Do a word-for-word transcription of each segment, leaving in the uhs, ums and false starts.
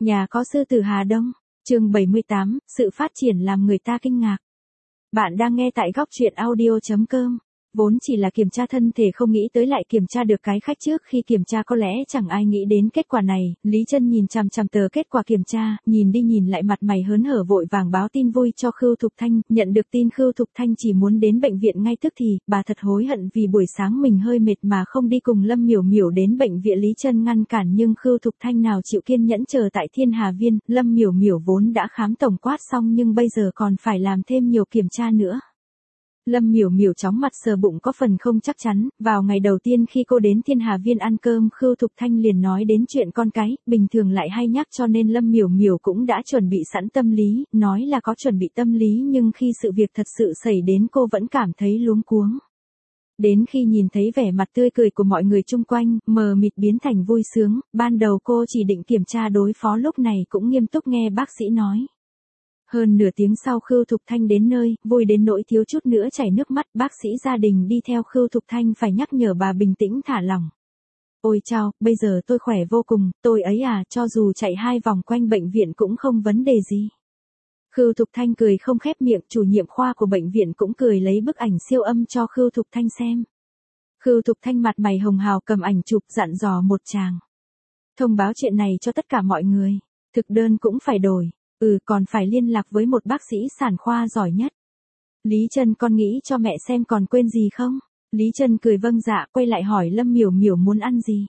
Nhà có sư tử Hà Đông, chương bảy mươi tám, sự phát triển làm người ta kinh ngạc. Bạn đang nghe tại góc truyện audio chấm com. Vốn chỉ là kiểm tra thân thể không nghĩ tới lại kiểm tra được cái khách trước khi kiểm tra có lẽ chẳng ai nghĩ đến kết quả này, Lý Trân nhìn chằm chằm tờ kết quả kiểm tra, nhìn đi nhìn lại mặt mày hớn hở vội vàng báo tin vui cho Khưu Thục Thanh, nhận được tin Khưu Thục Thanh chỉ muốn đến bệnh viện ngay tức thì, bà thật hối hận vì buổi sáng mình hơi mệt mà không đi cùng Lâm Miểu Miểu đến bệnh viện. Lý Trân ngăn cản nhưng Khưu Thục Thanh nào chịu kiên nhẫn chờ tại Thiên Hà Viên, Lâm Miểu Miểu vốn đã khám tổng quát xong nhưng bây giờ còn phải làm thêm nhiều kiểm tra nữa. Lâm Miểu Miểu chóng mặt sờ bụng có phần không chắc chắn, vào ngày đầu tiên khi cô đến Thiên Hà Viên ăn cơm Khưu Thục Thanh liền nói đến chuyện con cái, bình thường lại hay nhắc cho nên Lâm Miểu Miểu cũng đã chuẩn bị sẵn tâm lý, nói là có chuẩn bị tâm lý nhưng khi sự việc thật sự xảy đến cô vẫn cảm thấy luống cuống. Đến khi nhìn thấy vẻ mặt tươi cười của mọi người chung quanh, mờ mịt biến thành vui sướng, ban đầu cô chỉ định kiểm tra đối phó lúc này cũng nghiêm túc nghe bác sĩ nói. Hơn nửa tiếng sau Khưu Thục Thanh đến nơi, vui đến nỗi thiếu chút nữa chảy nước mắt, bác sĩ gia đình đi theo Khưu Thục Thanh phải nhắc nhở bà bình tĩnh thả lỏng. Ôi chao, bây giờ tôi khỏe vô cùng, tôi ấy à, cho dù chạy hai vòng quanh bệnh viện cũng không vấn đề gì. Khưu Thục Thanh cười không khép miệng, chủ nhiệm khoa của bệnh viện cũng cười lấy bức ảnh siêu âm cho Khưu Thục Thanh xem. Khưu Thục Thanh mặt mày hồng hào cầm ảnh chụp dặn dò một tràng. Thông báo chuyện này cho tất cả mọi người, thực đơn cũng phải đổi. Ừ, còn phải liên lạc với một bác sĩ sản khoa giỏi nhất. Lý Trân con nghĩ cho mẹ xem còn quên gì không? Lý Trân cười vâng dạ, quay lại hỏi Lâm Miểu Miểu muốn ăn gì.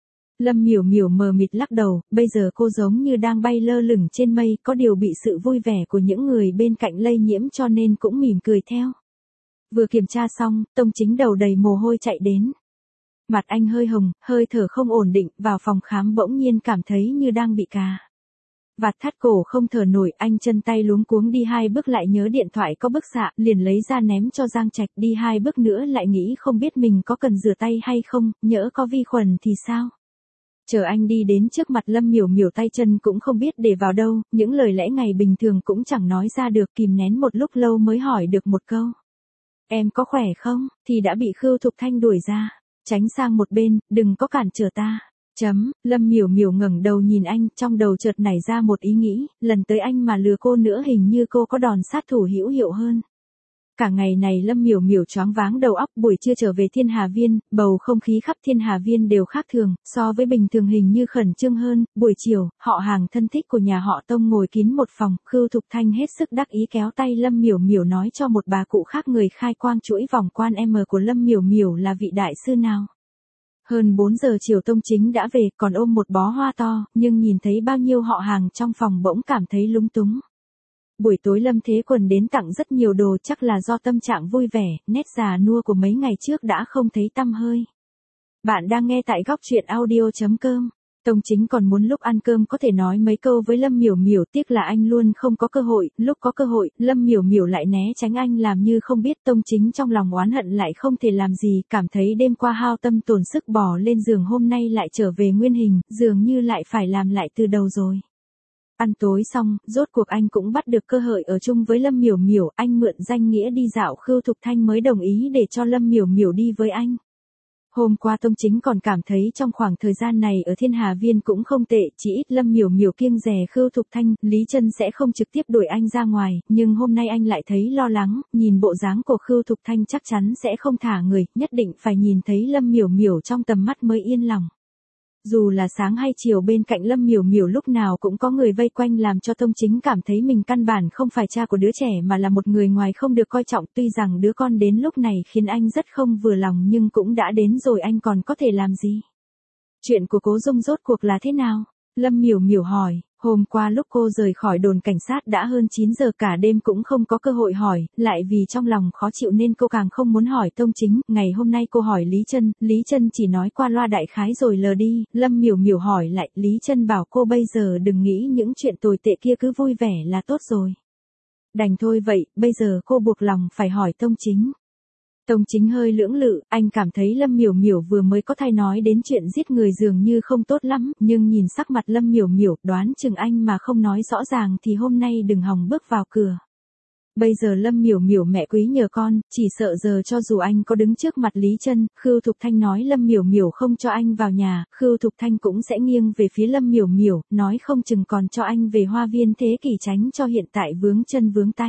Lâm Miểu Miểu mờ mịt lắc đầu, bây giờ cô giống như đang bay lơ lửng trên mây, có điều bị sự vui vẻ của những người bên cạnh lây nhiễm cho nên cũng mỉm cười theo. Vừa kiểm tra xong, Tông Chính đầu đầy mồ hôi chạy đến. Mặt anh hơi hồng, hơi thở không ổn định, vào phòng khám bỗng nhiên cảm thấy như đang bị cà vạt thắt cổ không thở nổi, anh chân tay luống cuống đi hai bước lại nhớ điện thoại có bức xạ, liền lấy ra ném cho Giang Trạch, đi hai bước nữa lại nghĩ không biết mình có cần rửa tay hay không, nhỡ có vi khuẩn thì sao. Chờ anh đi đến trước mặt Lâm Miểu Miểu tay chân cũng không biết để vào đâu, những lời lẽ ngày bình thường cũng chẳng nói ra được, kìm nén một lúc lâu mới hỏi được một câu. Em có khỏe không, thì đã bị Khưu Thục Thanh đuổi ra, tránh sang một bên, đừng có cản trở ta. Chấm, Lâm Miểu Miểu ngẩng đầu nhìn anh, trong đầu chợt nảy ra một ý nghĩ, lần tới anh mà lừa cô nữa hình như cô có đòn sát thủ hữu hiệu hơn. Cả ngày này Lâm Miểu Miểu choáng váng đầu óc, buổi trưa trở về Thiên Hà Viên, bầu không khí khắp Thiên Hà Viên đều khác thường, so với bình thường hình như khẩn trương hơn, buổi chiều, họ hàng thân thích của nhà họ Tông ngồi kín một phòng, Khưu Thục Thanh hết sức đắc ý kéo tay Lâm Miểu Miểu nói cho một bà cụ khác người khai quang chuỗi vòng quan M của Lâm Miểu Miểu là vị đại sư nào. Hơn bốn giờ chiều Tông Chính đã về, còn ôm một bó hoa to, nhưng nhìn thấy bao nhiêu họ hàng trong phòng bỗng cảm thấy lúng túng. Buổi tối Lâm Thế Quần đến tặng rất nhiều đồ, chắc là do tâm trạng vui vẻ, nét già nua của mấy ngày trước đã không thấy tăm hơi. Bạn đang nghe tại góc truyện audio chấm com. Tông Chính còn muốn lúc ăn cơm có thể nói mấy câu với Lâm Miểu Miểu, tiếc là anh luôn không có cơ hội, lúc có cơ hội, Lâm Miểu Miểu lại né tránh anh làm như không biết. Tông Chính trong lòng oán hận lại không thể làm gì, cảm thấy đêm qua hao tâm tổn sức bỏ lên giường hôm nay lại trở về nguyên hình, dường như lại phải làm lại từ đầu rồi. Ăn tối xong, rốt cuộc anh cũng bắt được cơ hội ở chung với Lâm Miểu Miểu, anh mượn danh nghĩa đi dạo Khưu Thục Thanh mới đồng ý để cho Lâm Miểu Miểu đi với anh. Hôm qua Tông Chính còn cảm thấy trong khoảng thời gian này ở Thiên Hà Viên cũng không tệ, chỉ ít Lâm Miểu Miểu kiêng dè Khưu Thục Thanh, Lý Trân sẽ không trực tiếp đuổi anh ra ngoài, nhưng hôm nay anh lại thấy lo lắng, nhìn bộ dáng của Khưu Thục Thanh chắc chắn sẽ không thả người, nhất định phải nhìn thấy Lâm Miểu Miểu trong tầm mắt mới yên lòng. Dù là sáng hay chiều bên cạnh Lâm Miểu Miểu lúc nào cũng có người vây quanh làm cho Tông Chính cảm thấy mình căn bản không phải cha của đứa trẻ mà là một người ngoài không được coi trọng, tuy rằng đứa con đến lúc này khiến anh rất không vừa lòng nhưng cũng đã đến rồi anh còn có thể làm gì. Chuyện của Cố Dung rốt cuộc là thế nào? Lâm Miểu Miểu hỏi. Hôm qua lúc cô rời khỏi đồn cảnh sát đã hơn chín giờ, cả đêm cũng không có cơ hội hỏi, lại vì trong lòng khó chịu nên cô càng không muốn hỏi Tông Chính. Ngày hôm nay cô hỏi Lý Trân, Lý Trân chỉ nói qua loa đại khái rồi lờ đi. Lâm Miểu Miểu hỏi lại, Lý Trân bảo cô bây giờ đừng nghĩ những chuyện tồi tệ kia, cứ vui vẻ là tốt rồi. Đành thôi vậy, bây giờ cô buộc lòng phải hỏi Tông Chính. Tông Chính hơi lưỡng lự, anh cảm thấy Lâm Miểu Miểu vừa mới có thay nói đến chuyện giết người dường như không tốt lắm, nhưng nhìn sắc mặt Lâm Miểu Miểu, đoán chừng anh mà không nói rõ ràng thì hôm nay đừng hòng bước vào cửa. Bây giờ Lâm Miểu Miểu mẹ quý nhờ con, chỉ sợ giờ cho dù anh có đứng trước mặt Lý Trân, Khưu Thục Thanh nói Lâm Miểu Miểu không cho anh vào nhà, Khưu Thục Thanh cũng sẽ nghiêng về phía Lâm Miểu Miểu, nói không chừng còn cho anh về Hoa Viên Thế Kỷ tránh cho hiện tại vướng chân vướng tay.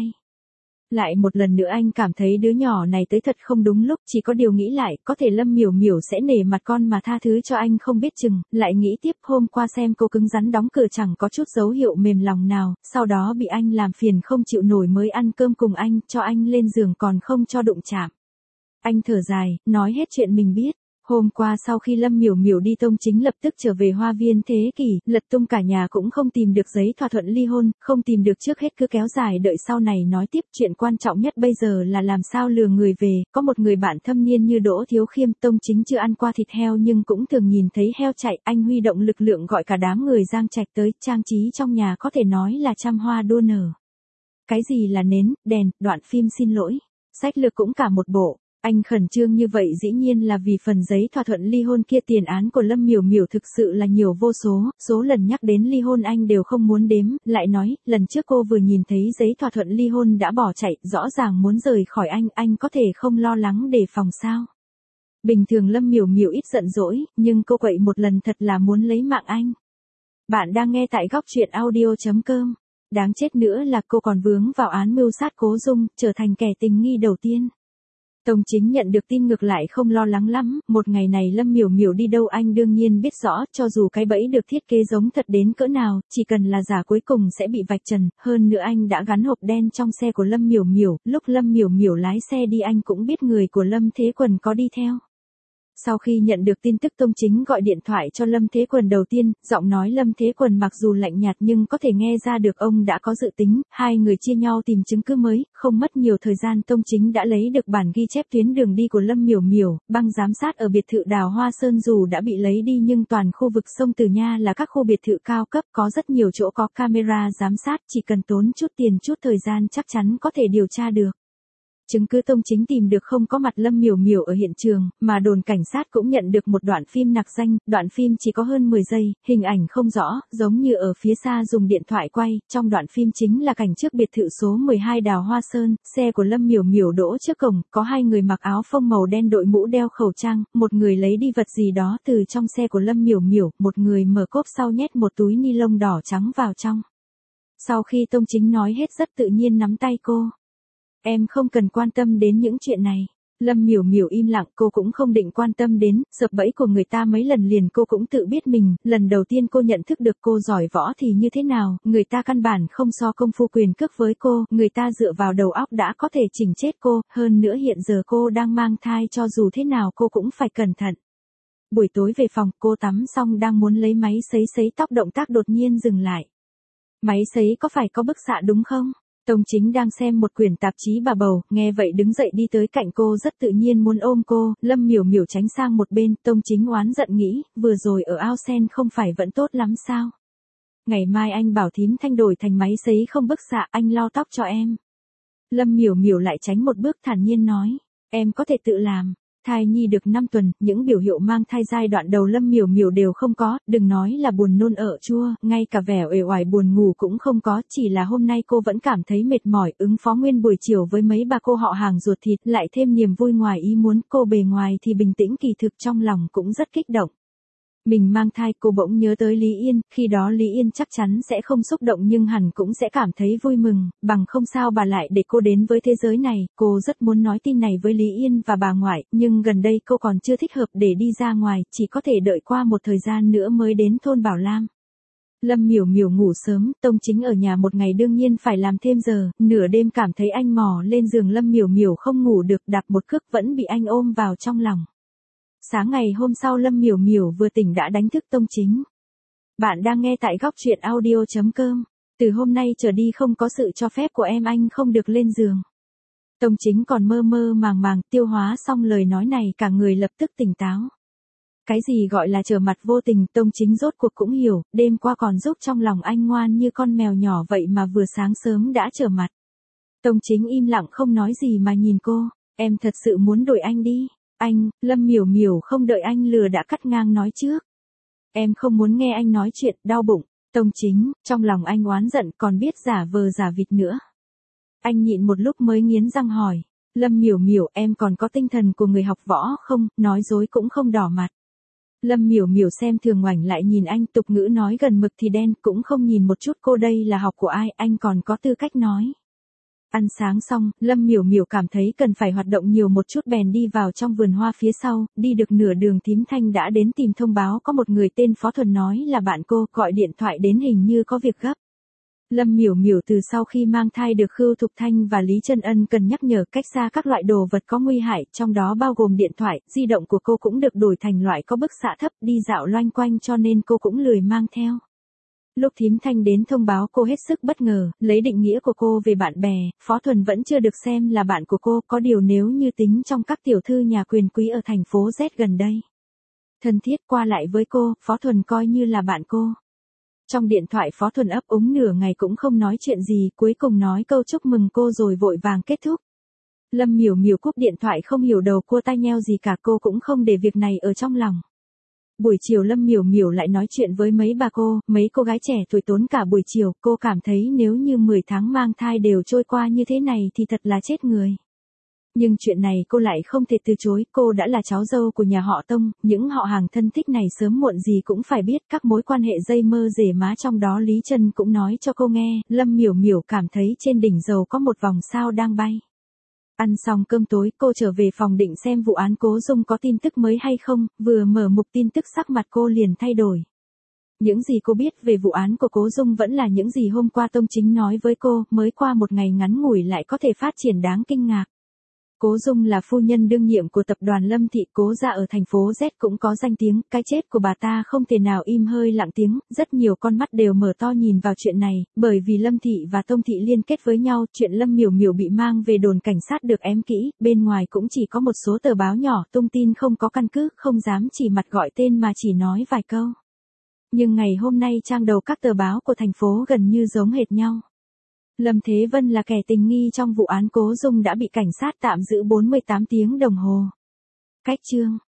Lại một lần nữa anh cảm thấy đứa nhỏ này tới thật không đúng lúc, chỉ có điều nghĩ lại, có thể Lâm Miểu Miểu sẽ nể mặt con mà tha thứ cho anh không biết chừng, lại nghĩ tiếp hôm qua xem cô cứng rắn đóng cửa chẳng có chút dấu hiệu mềm lòng nào, sau đó bị anh làm phiền không chịu nổi mới ăn cơm cùng anh, cho anh lên giường còn không cho đụng chạm. Anh thở dài, nói hết chuyện mình biết. Hôm qua sau khi Lâm Miểu Miểu đi Tông Chính lập tức trở về Hoa Viên Thế Kỷ, lật tung cả nhà cũng không tìm được giấy thỏa thuận ly hôn, không tìm được trước hết cứ kéo dài đợi sau này nói tiếp. Chuyện quan trọng nhất bây giờ là làm sao lừa người về, có một người bạn thâm niên như Đỗ Thiếu Khiêm. Tông Chính chưa ăn qua thịt heo nhưng cũng thường nhìn thấy heo chạy, anh huy động lực lượng gọi cả đám người Giang Trạch tới, trang trí trong nhà có thể nói là trăm hoa đua nở. Cái gì là nến, đèn, đoạn phim xin lỗi, sách lược cũng cả một bộ. Anh khẩn trương như vậy dĩ nhiên là vì phần giấy thỏa thuận ly hôn kia. Tiền án của Lâm Miểu Miểu thực sự là nhiều vô số, số lần nhắc đến ly hôn anh đều không muốn đếm, lại nói, lần trước cô vừa nhìn thấy giấy thỏa thuận ly hôn đã bỏ chạy, rõ ràng muốn rời khỏi anh, anh có thể không lo lắng đề phòng sao? Bình thường Lâm Miểu Miểu ít giận dỗi, nhưng cô quậy một lần thật là muốn lấy mạng anh. Bạn đang nghe tại góc truyện audio chấm com. Đáng chết nữa là cô còn vướng vào án mưu sát Cố Dung, trở thành kẻ tình nghi đầu tiên. Tông Chính nhận được tin ngược lại không lo lắng lắm, một ngày này Lâm Miểu Miểu đi đâu anh đương nhiên biết rõ, cho dù cái bẫy được thiết kế giống thật đến cỡ nào, chỉ cần là giả cuối cùng sẽ bị vạch trần, hơn nữa anh đã gắn hộp đen trong xe của Lâm Miểu Miểu, lúc Lâm Miểu Miểu lái xe đi anh cũng biết người của Lâm Thế Quần có đi theo. Sau khi nhận được tin tức Tông Chính gọi điện thoại cho Lâm Thế Quần đầu tiên, giọng nói Lâm Thế Quần mặc dù lạnh nhạt nhưng có thể nghe ra được ông đã có dự tính, hai người chia nhau tìm chứng cứ mới, không mất nhiều thời gian Tông Chính đã lấy được bản ghi chép tuyến đường đi của Lâm Miểu Miểu, băng giám sát ở biệt thự Đào Hoa Sơn dù đã bị lấy đi nhưng toàn khu vực sông Từ Nha là các khu biệt thự cao cấp có rất nhiều chỗ có camera giám sát, chỉ cần tốn chút tiền chút thời gian chắc chắn có thể điều tra được. Chứng cứ Tông Chính tìm được không có mặt Lâm Miểu Miểu ở hiện trường, mà đồn cảnh sát cũng nhận được một đoạn phim nặc danh, đoạn phim chỉ có hơn mười giây, hình ảnh không rõ, giống như ở phía xa dùng điện thoại quay, trong đoạn phim chính là cảnh trước biệt thự số mười hai Đào Hoa Sơn, xe của Lâm Miểu Miểu đỗ trước cổng, có hai người mặc áo phông màu đen đội mũ đeo khẩu trang, một người lấy đi vật gì đó từ trong xe của Lâm Miểu Miểu, một người mở cốp sau nhét một túi ni lông đỏ trắng vào trong. Sau khi Tông Chính nói hết rất tự nhiên nắm tay cô. Em không cần quan tâm đến những chuyện này. Lâm Miểu Miểu im lặng, cô cũng không định quan tâm đến, sập bẫy của người ta mấy lần liền cô cũng tự biết mình, lần đầu tiên cô nhận thức được cô giỏi võ thì như thế nào, người ta căn bản không so công phu quyền cước với cô, người ta dựa vào đầu óc đã có thể chỉnh chết cô, hơn nữa hiện giờ cô đang mang thai cho dù thế nào cô cũng phải cẩn thận. Buổi tối về phòng, cô tắm xong đang muốn lấy máy sấy sấy tóc động tác đột nhiên dừng lại. Máy sấy có phải có bức xạ đúng không? Tông Chính đang xem một quyển tạp chí bà bầu, nghe vậy đứng dậy đi tới cạnh cô rất tự nhiên muốn ôm cô, Lâm Miểu Miểu tránh sang một bên, Tông Chính oán giận nghĩ, vừa rồi ở ao sen không phải vẫn tốt lắm sao? Ngày mai anh bảo thím Thanh đổi thành máy sấy không bức xạ, anh lau tóc cho em. Lâm Miểu Miểu lại tránh một bước thản nhiên nói, em có thể tự làm. Thai nhi được năm tuần, những biểu hiệu mang thai giai đoạn đầu Lâm Miểu Miểu đều không có, đừng nói là buồn nôn ợ chua, ngay cả vẻ uể oải buồn ngủ cũng không có, chỉ là hôm nay cô vẫn cảm thấy mệt mỏi, ứng phó nguyên buổi chiều với mấy bà cô họ hàng ruột thịt, lại thêm niềm vui ngoài ý muốn, cô bề ngoài thì bình tĩnh kỳ thực trong lòng cũng rất kích động. Mình mang thai, cô bỗng nhớ tới Lý Yên, khi đó Lý Yên chắc chắn sẽ không xúc động nhưng hẳn cũng sẽ cảm thấy vui mừng, bằng không sao bà lại để cô đến với thế giới này, cô rất muốn nói tin này với Lý Yên và bà ngoại, nhưng gần đây cô còn chưa thích hợp để đi ra ngoài, chỉ có thể đợi qua một thời gian nữa mới đến thôn Bảo Lam. Lâm Miểu Miểu ngủ sớm, Tông Chính ở nhà một ngày đương nhiên phải làm thêm giờ, nửa đêm cảm thấy anh mò lên giường Lâm Miểu Miểu không ngủ được, đạp một cước vẫn bị anh ôm vào trong lòng. Sáng ngày hôm sau Lâm Miểu Miểu vừa tỉnh đã đánh thức Tông Chính. Bạn đang nghe tại góc truyện audio chấm com. Từ hôm nay trở đi không có sự cho phép của em anh không được lên giường. Tông Chính còn mơ mơ màng màng, tiêu hóa xong lời nói này cả người lập tức tỉnh táo. Cái gì gọi là trở mặt vô tình, Tông Chính rốt cuộc cũng hiểu, đêm qua còn giúp trong lòng anh ngoan như con mèo nhỏ vậy mà vừa sáng sớm đã trở mặt. Tông Chính im lặng không nói gì mà nhìn cô, em thật sự muốn đuổi anh đi. Anh, Lâm Miểu Miểu không đợi anh lừa đã cắt ngang nói trước. Em không muốn nghe anh nói chuyện, đau bụng. Tông Chính, trong lòng anh oán giận còn biết giả vờ giả vịt nữa. Anh nhịn một lúc mới nghiến răng hỏi. Lâm Miểu Miểu, em còn có tinh thần của người học võ không, nói dối cũng không đỏ mặt. Lâm Miểu Miểu xem thường ngoảnh lại nhìn anh, tục ngữ nói gần mực thì đen, cũng không nhìn một chút cô đây là học của ai, anh còn có tư cách nói. Ăn sáng xong, Lâm Miểu Miểu cảm thấy cần phải hoạt động nhiều một chút bèn đi vào trong vườn hoa phía sau, đi được nửa đường Thím Thanh đã đến tìm thông báo có một người tên Phó Thuần nói là bạn cô, gọi điện thoại đến hình như có việc gấp. Lâm Miểu Miểu từ sau khi mang thai được Khưu Thục Thanh và Lý Trân Ân cần nhắc nhở cách xa các loại đồ vật có nguy hại, trong đó bao gồm điện thoại, di động của cô cũng được đổi thành loại có bức xạ thấp, đi dạo loanh quanh cho nên cô cũng lười mang theo. Lúc Thím Thanh đến thông báo cô hết sức bất ngờ, lấy định nghĩa của cô về bạn bè, Phó Thuần vẫn chưa được xem là bạn của cô, có điều nếu như tính trong các tiểu thư nhà quyền quý ở thành phố Z gần đây. Thân thiết qua lại với cô, Phó Thuần coi như là bạn cô. Trong điện thoại Phó Thuần ấp úng nửa ngày cũng không nói chuyện gì, cuối cùng nói câu chúc mừng cô rồi vội vàng kết thúc. Lâm Miểu Miểu cúp điện thoại không hiểu đầu cua tai nheo gì cả, cô cũng không để việc này ở trong lòng. Buổi chiều Lâm Miểu Miểu lại nói chuyện với mấy bà cô, mấy cô gái trẻ tuổi tốn cả buổi chiều, cô cảm thấy nếu như mười tháng mang thai đều trôi qua như thế này thì thật là chết người. Nhưng chuyện này cô lại không thể từ chối, cô đã là cháu dâu của nhà họ Tông, những họ hàng thân thích này sớm muộn gì cũng phải biết các mối quan hệ dây mơ rể má, trong đó Lý Trân cũng nói cho cô nghe, Lâm Miểu Miểu cảm thấy trên đỉnh dầu có một vòng sao đang bay. Ăn xong cơm tối, cô trở về phòng định xem vụ án Cố Dung có tin tức mới hay không, vừa mở mục tin tức sắc mặt cô liền thay đổi. Những gì cô biết về vụ án của Cố Dung vẫn là những gì hôm qua Tông Chính nói với cô, mới qua một ngày ngắn ngủi lại có thể phát triển đáng kinh ngạc. Cố Dung là phu nhân đương nhiệm của tập đoàn Lâm Thị, Cố gia ở thành phố Z cũng có danh tiếng, cái chết của bà ta không thể nào im hơi lặng tiếng, rất nhiều con mắt đều mở to nhìn vào chuyện này, bởi vì Lâm Thị và Tông Thị liên kết với nhau, chuyện Lâm Miểu Miểu bị mang về đồn cảnh sát được ém kỹ, bên ngoài cũng chỉ có một số tờ báo nhỏ, tung tin không có căn cứ, không dám chỉ mặt gọi tên mà chỉ nói vài câu. Nhưng ngày hôm nay trang đầu các tờ báo của thành phố gần như giống hệt nhau. Lâm Thế Vân là kẻ tình nghi trong vụ án Cố Dung đã bị cảnh sát tạm giữ bốn mươi tám tiếng đồng hồ. Cách chương